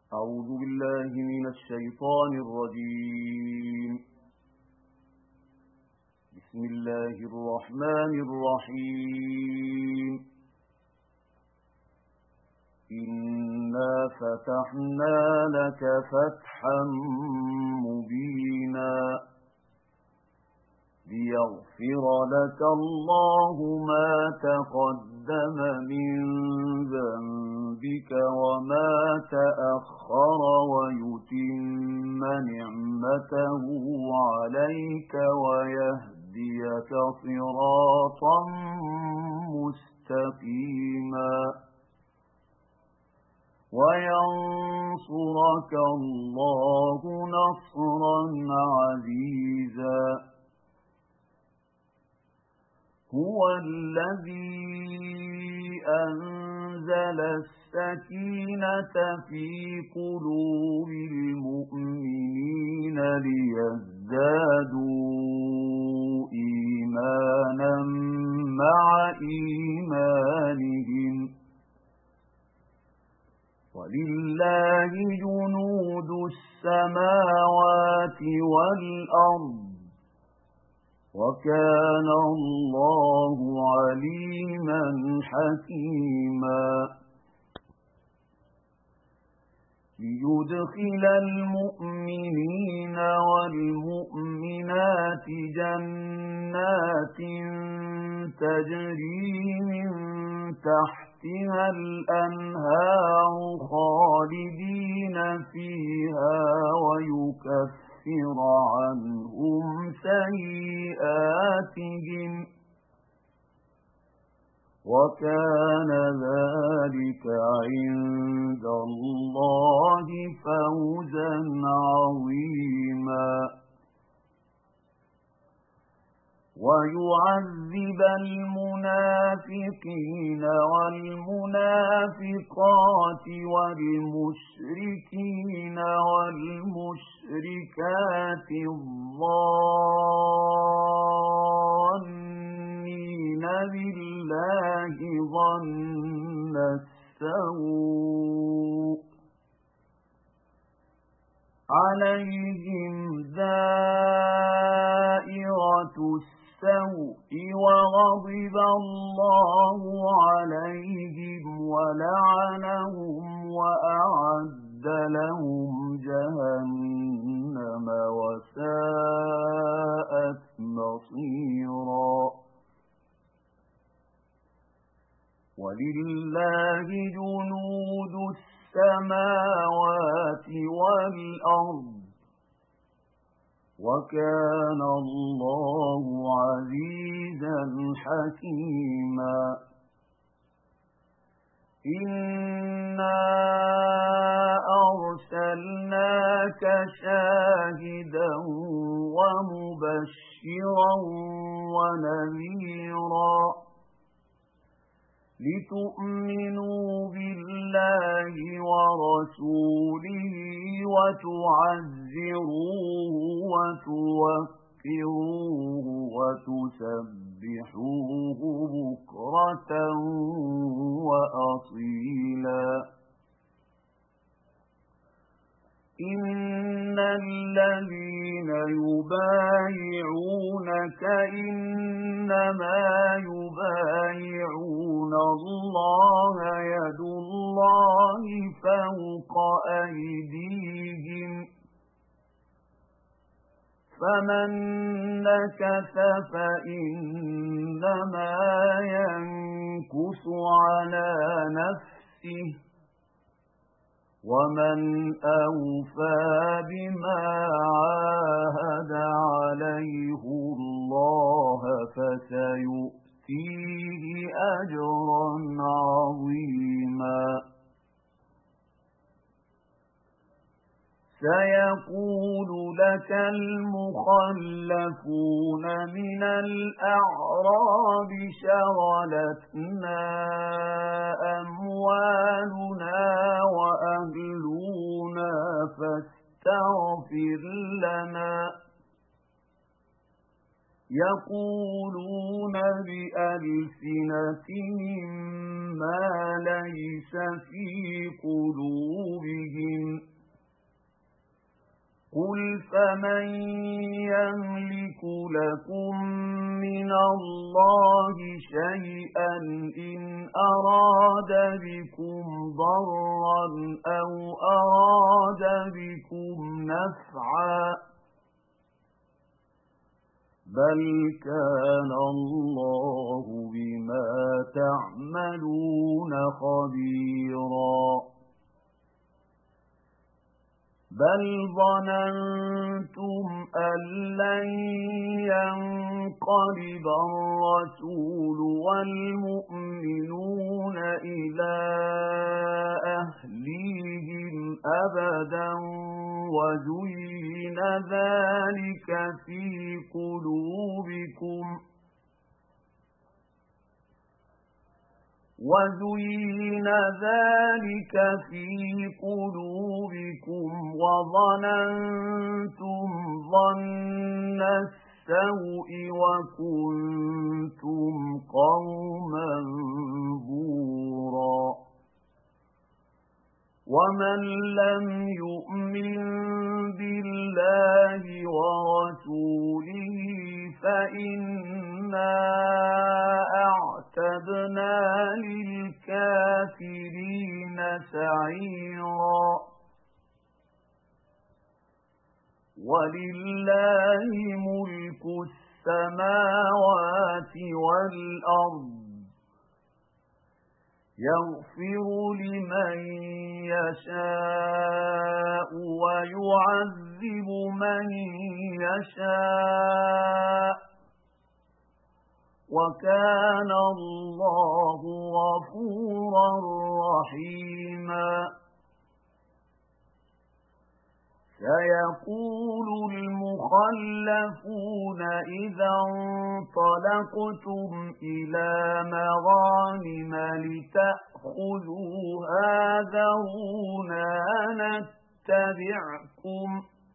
أعوذ بالله من الشيطان الرجيم. بسم الله الرحمن الرحيم. إنا فتحنا لك فتحا مبينا ليغفر لك الله ما تقدم من ذنبك وما تأخر ويتم نعمته عليك ويهديك صراطا مستقيما وينصرك الله نصرا عزيزا. هو الذي أنزل السكينة في قلوب المؤمنين ليزدادوا إيمانا مع إيمانهم ولله جنود السماوات والأرض وكان الله عليما حكيما. ليدخل المؤمنين والمؤمنات جنات تجري من تحتها الأنهار خالدين فيها ويكفر عنهم سيئاتهم وكان ذلك عند الله فوزا عظيما. ويعذب المنافقين والمنافقات والمشركين والمشركات الظانين بالله ظن السوء عليهم دائرة السوء وغضب الله عليهم ولعنهم وأعد لهم جهنم وساءت مصيرا. ولله جنود السماوات والأرض وكان الله عزيزا حكيما. إنا أرسلناك شاهدا ومبشرا ونذيرا لتؤمنوا بالله ورسوله وتعزروه وتوقروه وتسبحوه بكرة وأصيلا. إن الذين يبايعونك إنما يبايعون الله يد الله فوق أيديهم فمن نكث فإنما ينكث على نفسه ومن أوفى بما عاهد عليه الله فسيؤتيه أجرا عظيما. سيقول لك المخلفون من الأعراب شغلتنا أموالنا وأهلنا فاستغفر لنا يقولون بألسنتهم ما ليس في قلوبهم فمن يملك لكم من الله شيئا إن أراد بكم ضرا أو أراد بكم نفعا بل كان الله بما تعملون خبيرا بل ظننتم أن لن ينقلب الرسول والمؤمنون إلى أهليهم أبدا وزين ذلك في قلوبكم وظننتم ظن السوء وكنتم قوما بورا ومن لم يؤمن بالله ورسوله فإنا أعتدنا للكافرين سعيرا ولله ملك السماوات والأرض يغفر لمن يشاء ويعذب من يشاء وكان الله غفورا رحيما سيقول المخلفون إذا انطلقتم إلى مغانم لتأخذوها ذرونا نتبعكم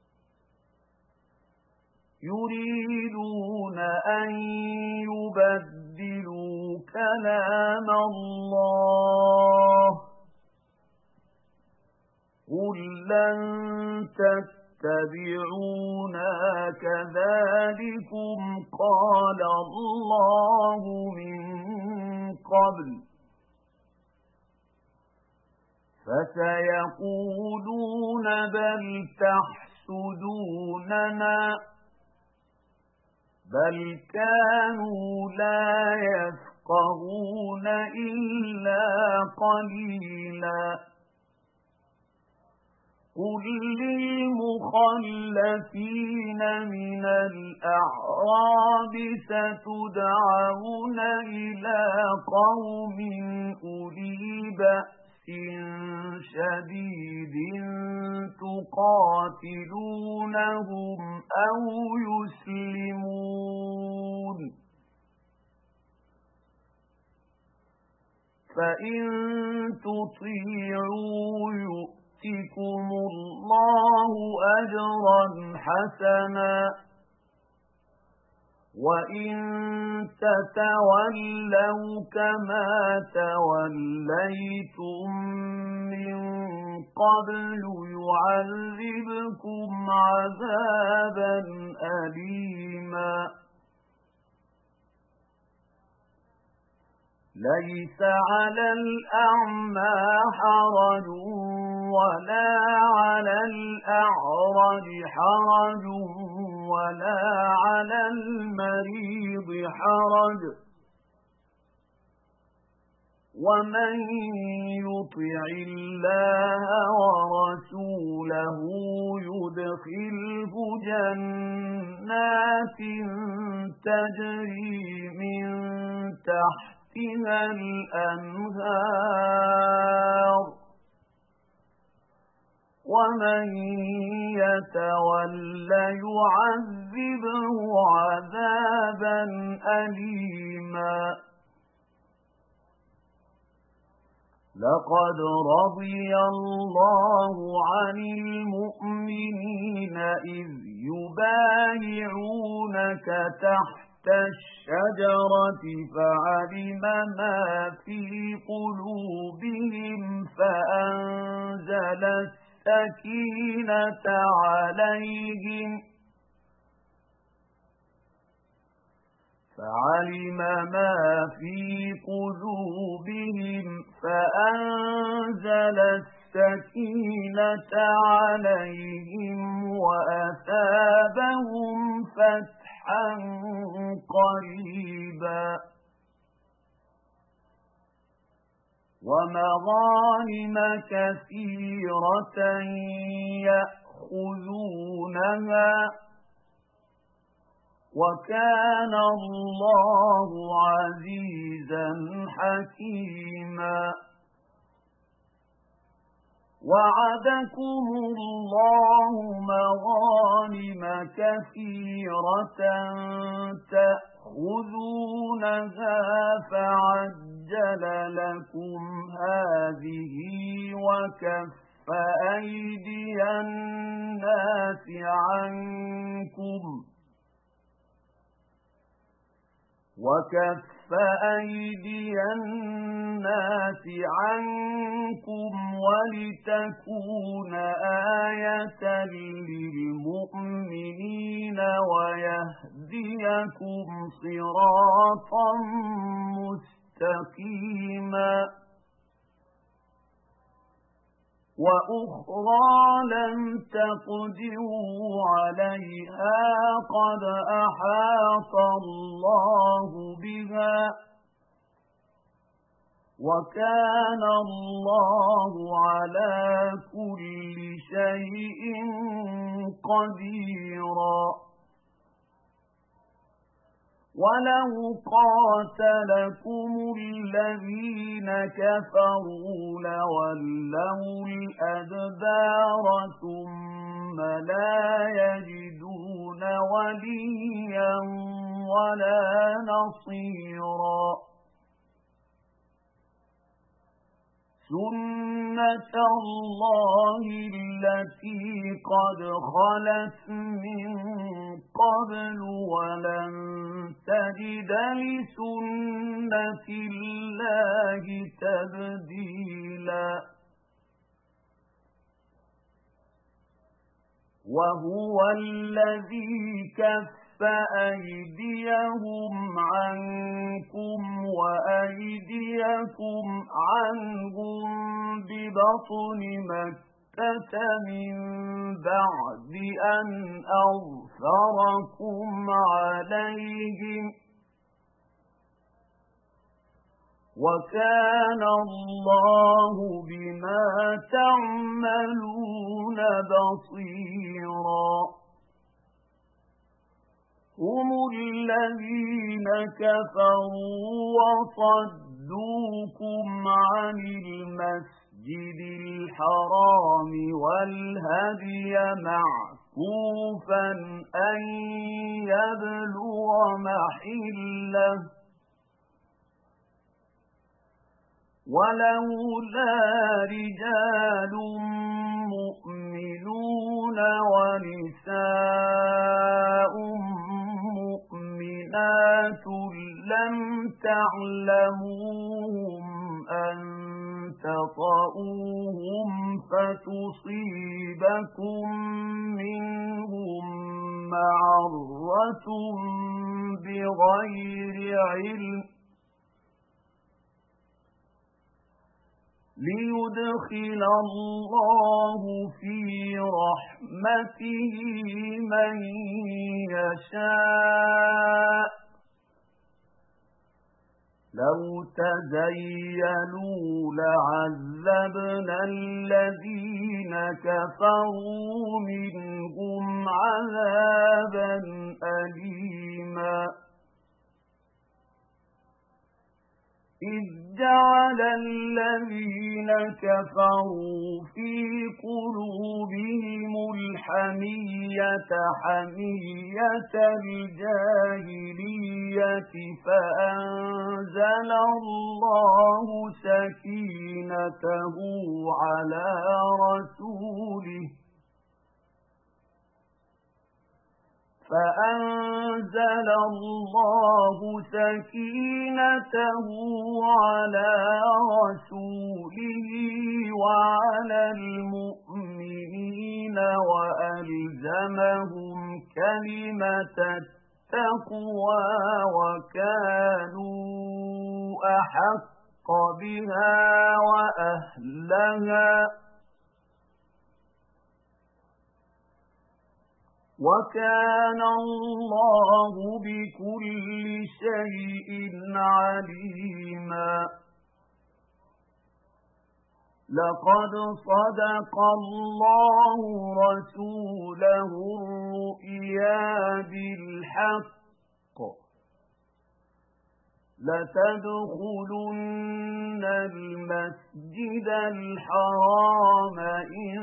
يريدون أن يبدلوا كلام الله قل لن تتبعونا كذلكم قال الله من قبل فسيقولون بل تحسدوننا بل كانوا لا يفقهون إلا قليلا قل للمخلفين من الأعراب ستدعون إلى قوم أولي بأس شديد تقاتلونهم أو يسلمون فإن تطيعوا يؤتكم الله أجرا حسنا وإن تتولوا كما توليتم من قبل يعذبكم عذابا أليما ليس على الأعمى حرج ولا على الأعرج حرج ولا على المريض حرج ومن يطع الله ورسوله يدخله جنات تجري من تحتها الأنهار ومن يتول يعذبه عذابا أليما لقد رضي الله عن المؤمنين إذ يبايعونك تحت الشجرة فعلم ما في قلوبهم فأنزل السكينة عليهم فعلم ما في قلوبهم فأنزل السكينة عليهم وأثابهم فتحا قريبا ومغانم كثيرة يأخذونها وكان الله عزيزا حكيما وعدكم الله مغانم كثيرة تأخذونها فعجل لكم هذه وكف أيدي الناس عنكم ولتكون آية للمؤمنين ويهديكم صراطا مستقيما وأخرى لم تقدروا عليها قد أحاط الله بها وكان الله على كل شيء قديرا ولو قاتلكم الذين كفروا لولوا الأدبار ثم لا يجدون وليا ولا نصيرا سنة الله التي قد خلت من قبل ولن تجد لسنة الله تبديلا وهو الذي كف أيديهم عنكم وأيديكم عنهم ببطن مكة من بعد أن أظفركم عليهم وكان الله بما تعملون بصيرا هم الذين كفروا وصدوكم عن المسجد الحرام والهدي معكوفا أن يبلغ محله ولولا رجال مؤمنون ونساء مؤمنات لم تعلموهم أن تطؤوهم فتصيبكم منهم معرة بغير علم ليدخل الله في رحمته من يشاء لو تزيلوا لعذبنا الذين كفروا منهم عذابا أليما إذ جعل الذين كفروا في قلوبهم الحمية حمية الجاهلية فأنزل الله سكينته على رسوله وعلى المؤمنين المتقين وألزمهم كلمة التقوى وكانوا أحق بها وأهلها وكان الله بكل شيء عليما لقد صدق الله رسوله الرؤيا بالحق لتدخلن المسجد الحرام إن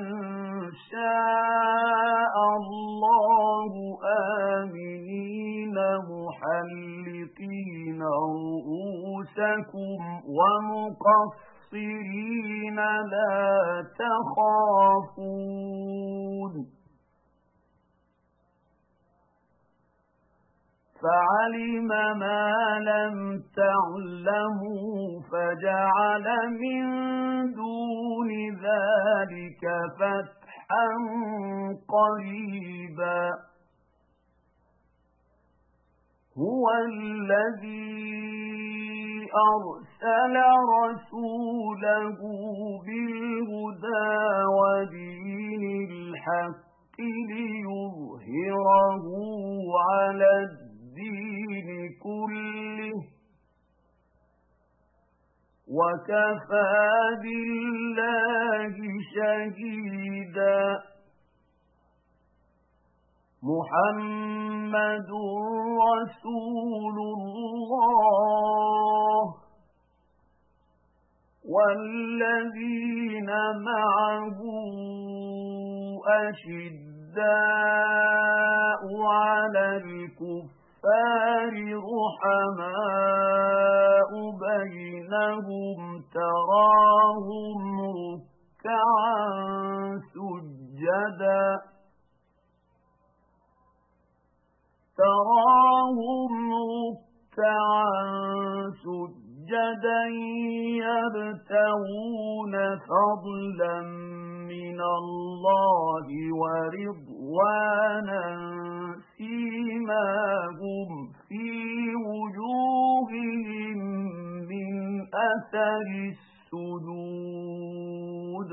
شاء الله آمنين محلقين رؤوسكم ومقصرين لا تخافون فعلم ما لم تعلموا فجعل من دون ذلك فتحا قريبا هو الذي أرسل رسوله بالهدى ودين الحق ليظهره على الدين كله وكفى بالله شهيدا محمد رسول الله والذين معه أشداء على الكفار رحماء بينهم تراهم ركعا سجدا يبتغون فضلا من الله ورضوانا سيماهم في وجوههم من أثر السجود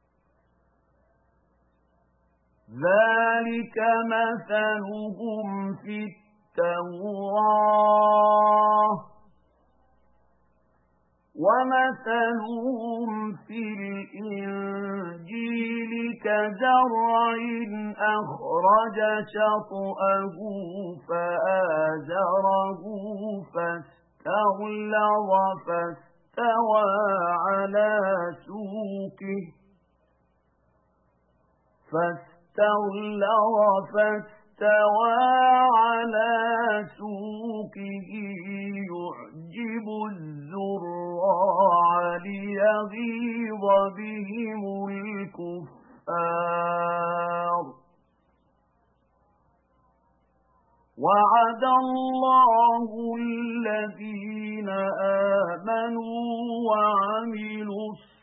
ذلك مثلهم في التوراة ومثلهم في الإنجيل كزرع أخرج شطأه فآزره فاستغلظ فاستوى على سوقه يعجب الزراع ليغيظ بهم الكفار وعد الله الذين آمنوا وعملوا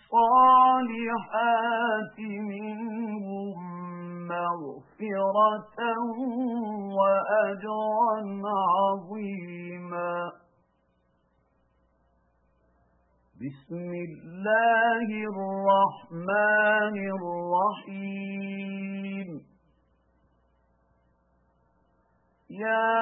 الصالحات منهم مغفرة وأجرا عظيما بسم الله الرحمن الرحيم يا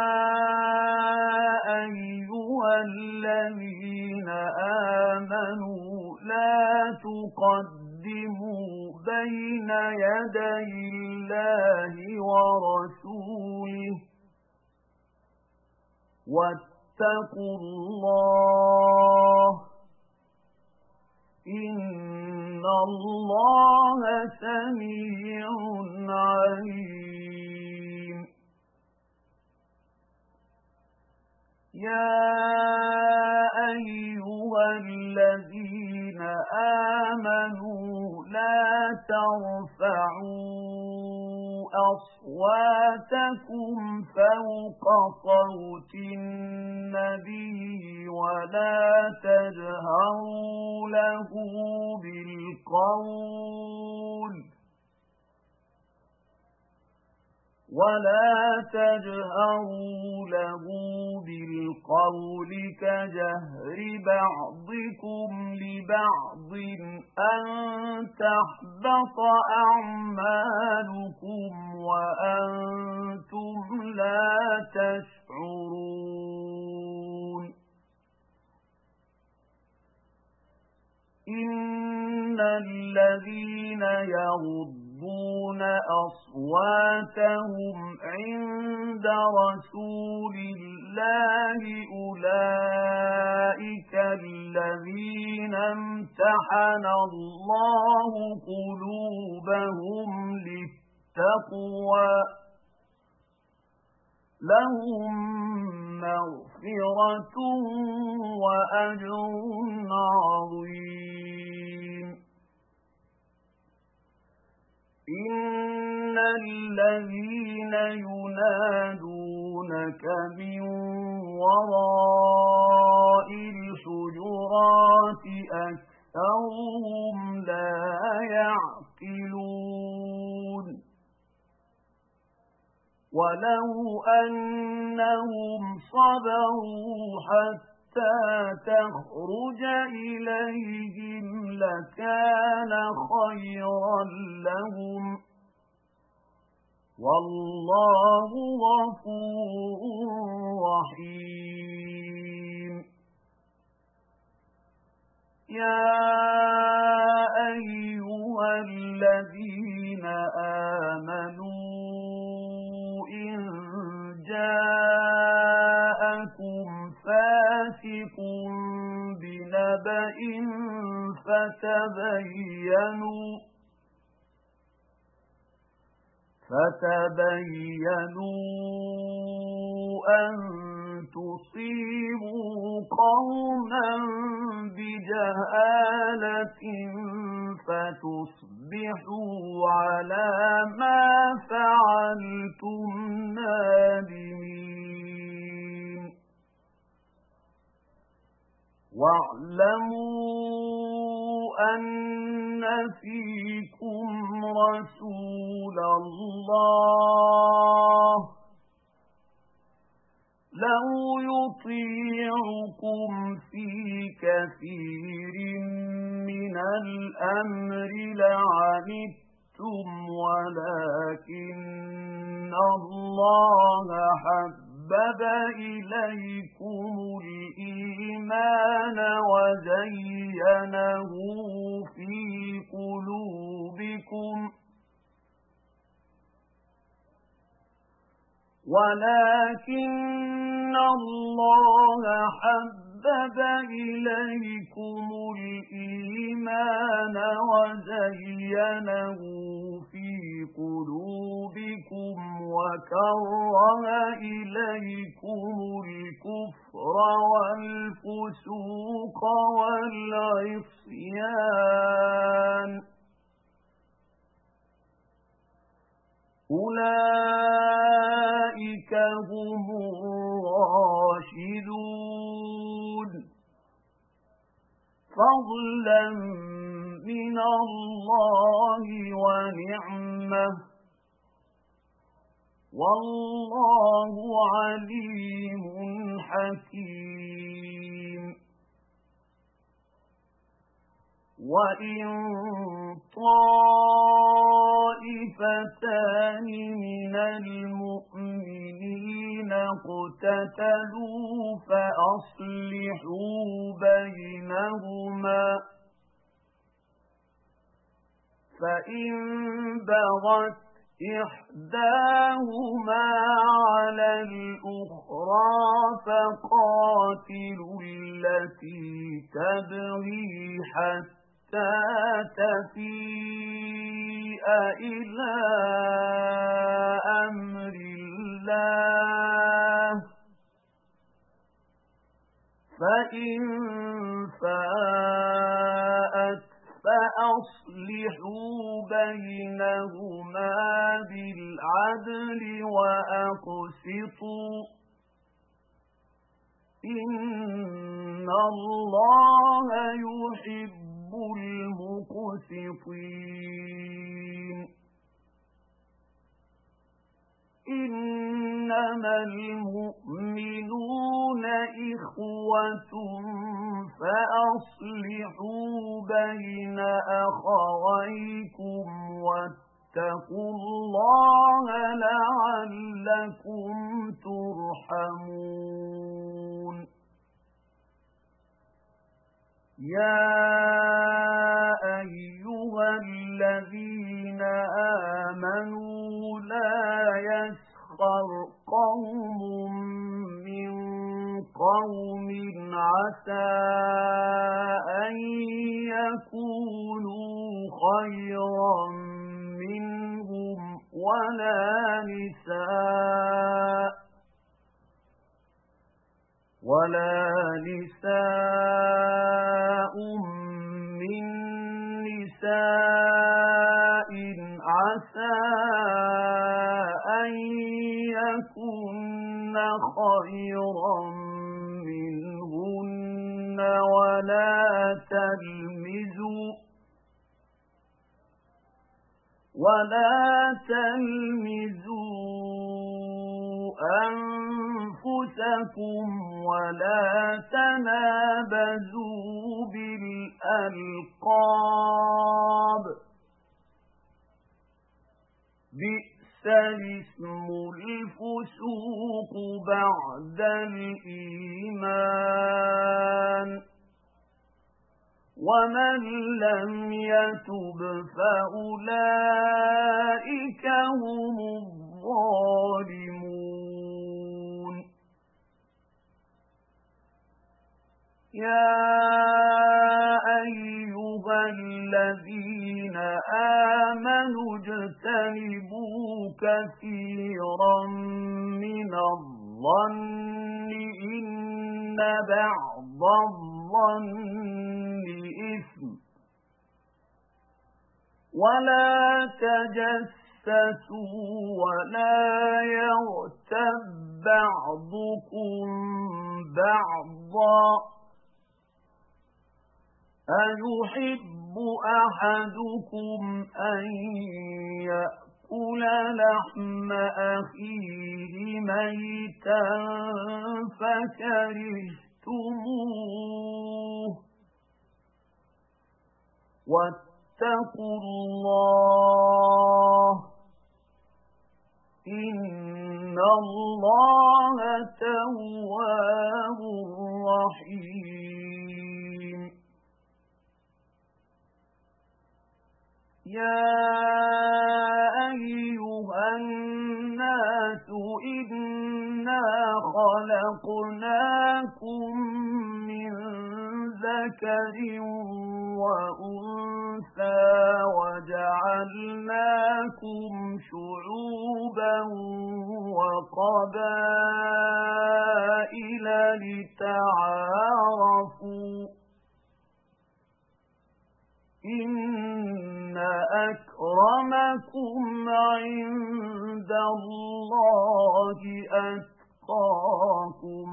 أيها الذين آمنوا لا تقدموا بين يدي الله ورسوله واتقوا الله إن الله سميع عليم يا أيها الذين آمنوا لا ترفعوا أصواتكم فوق صوت النبي ولا تجهروا له بالقول ولا تجهروا له بالقول كجهر بعضكم لبعض أن تحبط أعمالكم وأنتم لا تشعرون إن الذين يغضون أصواتهم عند رسول الله أولئك الذين امتحن الله قلوبهم للتقوى لهم مغفرة وأجر عظيم إن الذين ينادونك من وراء الحجرات أكثرهم لا يعقلون ولو أنهم صبروا حتى تخرج إليهم لكان خيرا لهم والله غفور رحيم يا أيها الذين آمنوا إن جاءكم فاسق بنبأ فتبينوا أن تصيبوا قوما بجهالة فتصبحوا على ما فعلتم نادمين واعلموا أن فيكم رسول الله لو يطيعكم في كثير من الأمر لعنتم ولكن الله حبب إليكم الإيمان وزينه في قلوبكم إليكم الإيمان وزينه في قلوبكم وكره إليكم الكفر والفسوق والعصيان أولئك هم الراشدون فضلا من الله ونعمة والله عليم حكيم وإن طائفتان من المؤمنين اقتتلوا فأصلحوا بينهما فإن بغت إحداهما على الأخرى فقاتلوا التي تبغي حتى تفيء إلى أمر الله فإن فاءت فأصلحوا بينهما بالعدل وأقسطوا إن الله يحب المقسطين إنما المؤمنون إخوة فأصلحوا بين أخويكم واتقوا الله لعلكم ترحمون يا أيها الذين آمنوا لا يسخر قوم من قوم عسى أن يكونوا خيرا منهم ولا نساء من نساء عسى أن يكن خيرا منهن ولا تلمزوا أنفسكم ولا تنابزوا بالألقاب بئس الاسم الفسوق بعد الإيمان ومن لم يتب فأولئك هم الظالمون يا أيها الذين آمنوا اجتنبوا كثيرا من الظن إن بعض الظن إثم ولا تجسسوا ولا يغتب بعضكم بعضا أيحب أحدكم أن يأكل لحم أخيه ميتا فكرهتموه واتقوا الله إن الله تواب رحيم يا أيها الناس إنا خلقناكم من ذكر وأنثى وجعلناكم شعوبا وقبائل لتعارفوا إن أكرمكم عند الله أتقاكم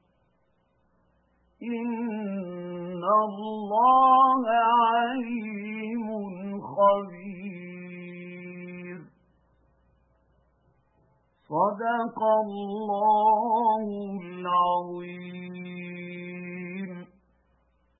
إن الله عليم خبير صدق الله العظيم